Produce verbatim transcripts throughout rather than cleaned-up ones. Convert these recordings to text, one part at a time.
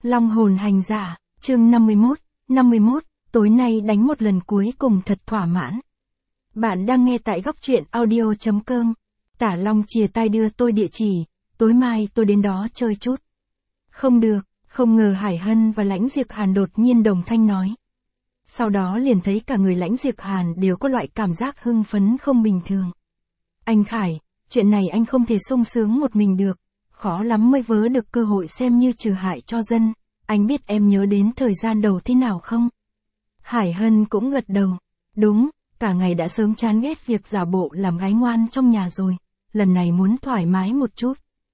Long hồn hành giả, chương năm mươi mốt, năm mươi mốt, tối nay đánh một lần cuối cùng thật thỏa mãn. Bạn đang nghe tại góc truyện audio chấm com. Tả Long chìa tay đưa tôi địa chỉ, tối mai tôi đến đó chơi chút. Không được, không ngờ Hải Hân và Lãnh Diệp Hàn đột nhiên đồng thanh nói. Sau đó liền thấy cả người Lãnh Diệp Hàn đều có loại cảm giác hưng phấn không bình thường. Anh Khải, chuyện này anh không thể sung sướng một mình được, khó lắm mới vớ được cơ hội xem như trừ hại cho dân, anh biết em nhớ đến thời gian đầu thế nào không? Hải Hân cũng gật đầu, đúng, cả ngày đã sớm chán ghét việc giả bộ làm gái ngoan trong nhà rồi, lần này muốn thoải mái một chút.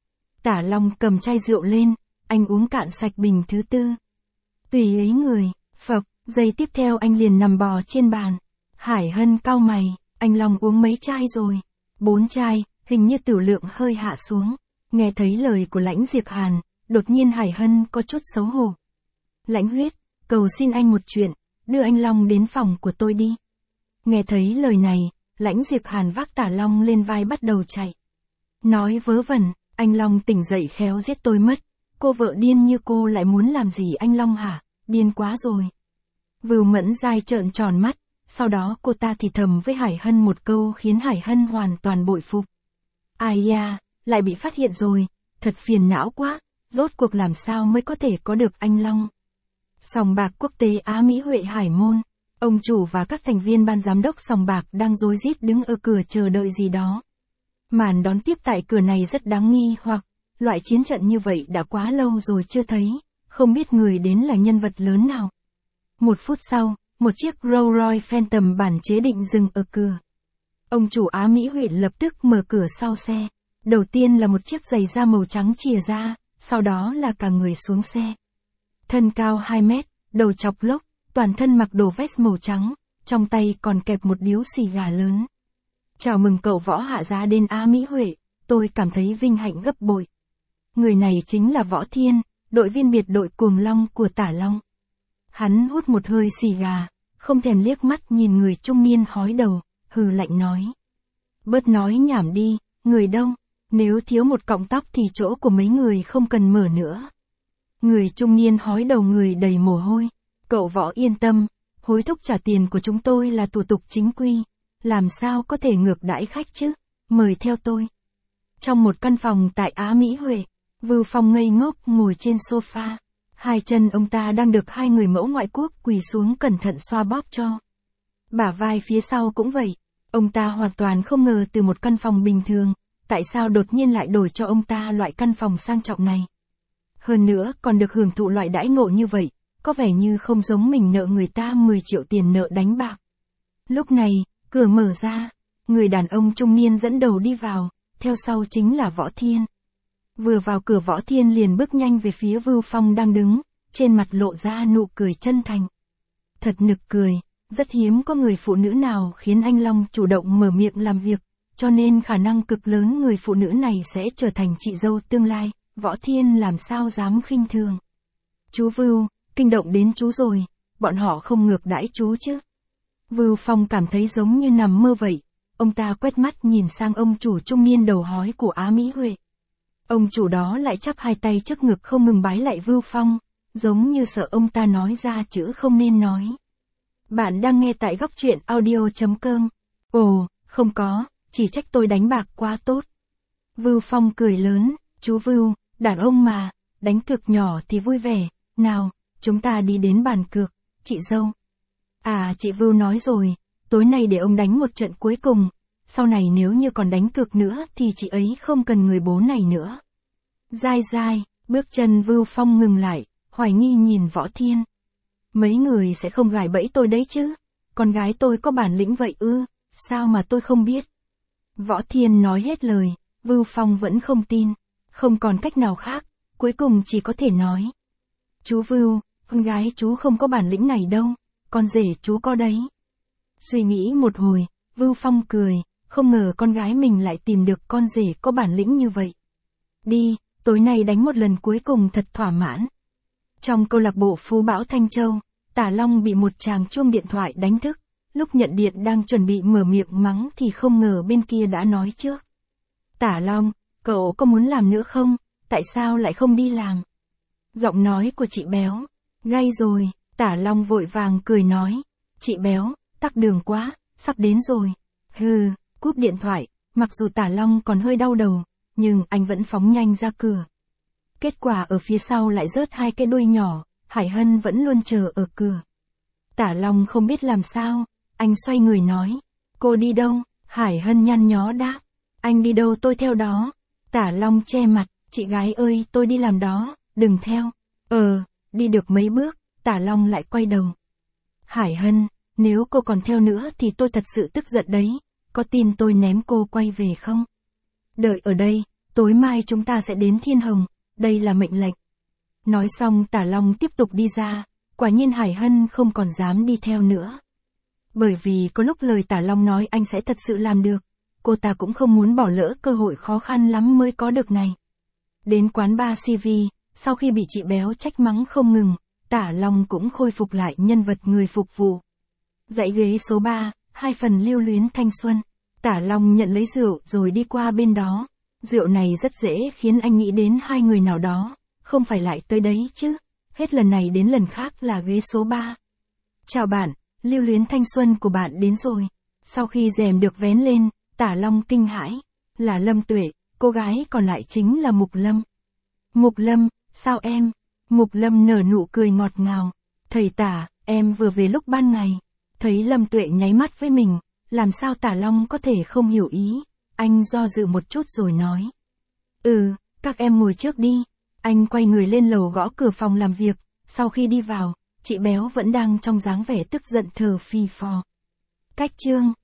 Tả Long cầm chai rượu lên, anh uống cạn sạch bình thứ tư. Tùy ý người, phập, giây tiếp theo anh liền nằm bò trên bàn. Hải Hân cau mày, anh Long uống mấy chai rồi? Bốn chai, hình như tửu lượng hơi hạ xuống. Nghe thấy lời của Lãnh Diệp Hàn, đột nhiên Hải Hân có chút xấu hổ. Lãnh Huyết, cầu xin anh một chuyện, đưa anh Long đến phòng của tôi đi. Nghe thấy lời này, Lãnh Diệp Hàn vác Tả Long lên vai bắt đầu chạy. Nói vớ vẩn, anh Long tỉnh dậy khéo giết tôi mất. Cô vợ điên như cô lại muốn làm gì anh Long hả? Điên quá rồi. Vưu Mẫn Giai trợn tròn mắt, sau đó cô ta thì thầm với Hải Hân một câu khiến Hải Hân hoàn toàn bội phục. Ai da, lại bị phát hiện rồi, thật phiền não quá, rốt cuộc làm sao mới có thể có được anh Long. Sòng bạc quốc tế Á Mỹ Huệ Hải Môn, ông chủ và các thành viên ban giám đốc sòng bạc đang rối rít đứng ở cửa chờ đợi gì đó. Màn đón tiếp tại cửa này rất đáng nghi hoặc, loại chiến trận như vậy đã quá lâu rồi chưa thấy, không biết người đến là nhân vật lớn nào. Một phút sau, một chiếc Rolls Royce Phantom bản chế định dừng ở cửa. Ông chủ Á Mỹ Huệ lập tức mở cửa sau xe. Đầu tiên là một chiếc giày da màu trắng chìa ra, sau đó là cả người xuống xe. Thân cao hai mét, đầu chọc lốc, toàn thân mặc đồ vest màu trắng, trong tay còn kẹp một điếu xì gà lớn. Chào mừng cậu Võ hạ giá đến Á Mỹ Huệ, tôi cảm thấy vinh hạnh gấp bội. Người này chính là Võ Thiên, đội viên biệt đội Cuồng Long của Tả Long. Hắn hút một hơi xì gà, không thèm liếc mắt nhìn người trung niên hói đầu, hừ lạnh nói. Bớt nói nhảm đi, người đông, nếu thiếu một cọng tóc thì chỗ của mấy người không cần mở nữa. Người trung niên hói đầu người đầy mồ hôi. Cậu Võ yên tâm, hối thúc trả tiền của chúng tôi là thủ tục chính quy, làm sao có thể ngược đãi khách chứ, mời theo tôi. Trong một căn phòng tại Á Mỹ Huệ, Vưu Phong ngây ngốc ngồi trên sofa. Hai chân ông ta đang được hai người mẫu ngoại quốc quỳ xuống cẩn thận xoa bóp cho. Bả vai phía sau cũng vậy, ông ta hoàn toàn không ngờ từ một căn phòng bình thường, tại sao đột nhiên lại đổi cho ông ta loại căn phòng sang trọng này. Hơn nữa còn được hưởng thụ loại đãi ngộ như vậy, có vẻ như không giống mình nợ người ta mười triệu tiền nợ đánh bạc. Lúc này, cửa mở ra, người đàn ông trung niên dẫn đầu đi vào, theo sau chính là Võ Thiên. Vừa vào cửa Võ Thiên liền bước nhanh về phía Vưu Phong đang đứng, trên mặt lộ ra nụ cười chân thành. Thật nực cười, rất hiếm có người phụ nữ nào khiến anh Long chủ động mở miệng làm việc, cho nên khả năng cực lớn người phụ nữ này sẽ trở thành chị dâu tương lai, Võ Thiên làm sao dám khinh thường. Chú Vưu, kinh động đến chú rồi, bọn họ không ngược đãi chú chứ. Vưu Phong cảm thấy giống như nằm mơ vậy, ông ta quét mắt nhìn sang ông chủ trung niên đầu hói của Á Mỹ Huệ. Ông chủ đó lại chắp hai tay trước ngực không ngừng bái lại Vưu Phong, giống như sợ ông ta nói ra chữ không nên nói. Bạn đang nghe tại góc truyện audio chấm com. Ồ, không có, chỉ trách tôi đánh bạc quá tốt. Vưu Phong cười lớn, chú Vưu, đàn ông mà, đánh cược nhỏ thì vui vẻ, nào, chúng ta đi đến bàn cược, chị dâu. À chị Vưu nói rồi, tối nay để ông đánh một trận cuối cùng, sau này nếu như còn đánh cược nữa thì chị ấy không cần người bố này nữa. Dai dai, bước chân Vưu Phong ngừng lại, hoài nghi nhìn Võ Thiên. Mấy người sẽ không gài bẫy tôi đấy chứ, con gái tôi có bản lĩnh vậy ư, sao mà tôi không biết. Võ Thiên nói hết lời, Vưu Phong vẫn không tin, không còn cách nào khác, cuối cùng chỉ có thể nói. Chú Vưu, con gái chú không có bản lĩnh này đâu, con rể chú có đấy. Suy nghĩ một hồi, Vưu Phong cười, không ngờ con gái mình lại tìm được con rể có bản lĩnh như vậy. Đi, tối nay đánh một lần cuối cùng thật thỏa mãn. Trong câu lạc bộ Phú Bão Thanh Châu, Tả Long bị một chàng chuông điện thoại đánh thức, lúc nhận điện đang chuẩn bị mở miệng mắng thì không ngờ bên kia đã nói trước. Tả Long, cậu có muốn làm nữa không, tại sao lại không đi làm? Giọng nói của chị Béo. Gay rồi, Tả Long vội vàng cười nói. Chị Béo, tắc đường quá, sắp đến rồi. Hừ, cúp điện thoại, mặc dù Tả Long còn hơi đau đầu, nhưng anh vẫn phóng nhanh ra cửa. Kết quả ở phía sau lại rớt hai cái đuôi nhỏ, Hải Hân vẫn luôn chờ ở cửa. Tả Long không biết làm sao, anh xoay người nói. Cô đi đâu? Hải Hân nhăn nhó đáp. Anh đi đâu tôi theo đó. Tả Long che mặt, chị gái ơi tôi đi làm đó, đừng theo. Ờ, đi được mấy bước, Tả Long lại quay đầu. Hải Hân, nếu cô còn theo nữa thì tôi thật sự tức giận đấy, có tin tôi ném cô quay về không? Đợi ở đây, tối mai chúng ta sẽ đến Thiên Hồng, đây là mệnh lệnh. Nói xong Tả Long tiếp tục đi ra, quả nhiên Hải Hân không còn dám đi theo nữa. Bởi vì có lúc lời Tả Long nói anh sẽ thật sự làm được, cô ta cũng không muốn bỏ lỡ cơ hội khó khăn lắm mới có được này. Đến quán bar xê vê, sau khi bị chị Béo trách mắng không ngừng, Tả Long cũng khôi phục lại nhân vật người phục vụ. Dãy ghế số ba, hai phần lưu luyến thanh xuân. Tả Long nhận lấy rượu rồi đi qua bên đó. Rượu này rất dễ khiến anh nghĩ đến hai người nào đó, không phải lại tới đấy chứ. Hết lần này đến lần khác là ghế số ba. Chào bạn, lưu luyến thanh xuân của bạn đến rồi. Sau khi rèm được vén lên, Tả Long kinh hãi. Là Lâm Tuệ, cô gái còn lại chính là Mục Lâm. Mục Lâm, sao em? Mục Lâm nở nụ cười ngọt ngào. Thầy Tả, em vừa về lúc ban ngày. Thấy Lâm Tuệ nháy mắt với mình, làm sao Tả Long có thể không hiểu ý. Anh do dự một chút rồi nói. Ừ, các em ngồi trước đi. Anh quay người lên lầu gõ cửa phòng làm việc. Sau khi đi vào, chị Béo vẫn đang trong dáng vẻ tức giận thờ phì phò. Cách chương